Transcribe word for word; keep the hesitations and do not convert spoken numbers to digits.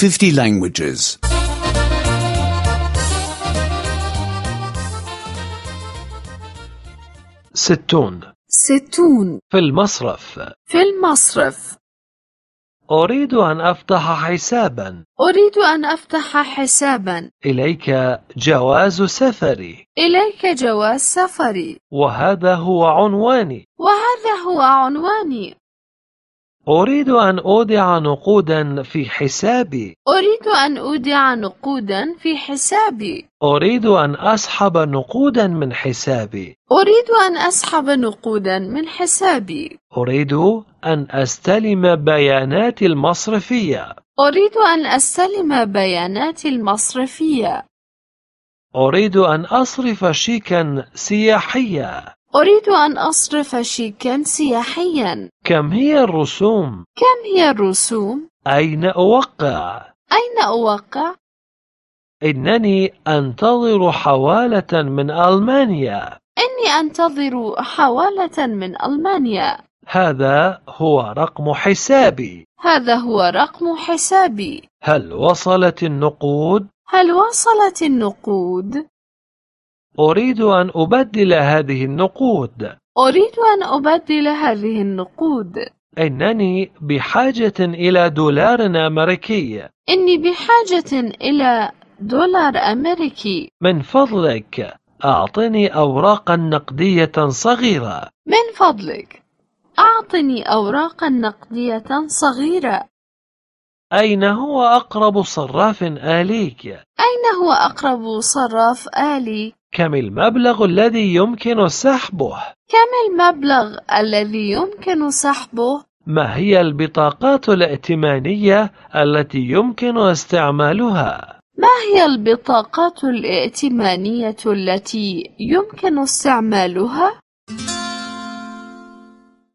fifty languages. ستون. ستون. في المصرف. في المصرف. أريد أن أفتح حسابا. أريد أن أفتح حسابا. إليك جواز سفري. إليك جواز سفري. وهذا هو عنواني. وهذا هو عنواني. أريد أن أودع نقودا في حسابي. أريد أن أودع نقودا في حسابي. أريد أن أسحب نقودا من حسابي. أريد أن أسحب نقودا من حسابي. أريد أن أستلم بياناتي المصرفية. أريد أن أستلم بياناتي المصرفية. أريد أن أصرف شيكا سياحيا. أريد أن أصرف شيكا سياحيا. كم هي الرسوم؟ كم هي الرسوم؟ أين أوقع؟ أين أوقع؟ إنني أنتظر حوالة من ألمانيا. إني أنتظر حوالة من ألمانيا. هذا هو رقم حسابي. هذا هو رقم حسابي. هل وصلت النقود؟ هل وصلت النقود؟ أريد أن أبدل هذه النقود. أريد أن أبدل هذه النقود. إنني بحاجة إلى دولار أمريكي. إني بحاجة إلى دولار أمريكي. من فضلك أعطني أوراقا نقدية صغيرة. من فضلك أعطني أوراقا نقدية صغيرة. أين هو أقرب صراف آليك؟ أين هو أقرب صراف آلي؟ كم المبلغ الذي يمكن سحبه؟ كم المبلغ الذي يمكن سحبه؟ ما هي البطاقات الائتمانية التي يمكن استعمالها؟ ما هي البطاقات الائتمانية التي يمكن استعمالها؟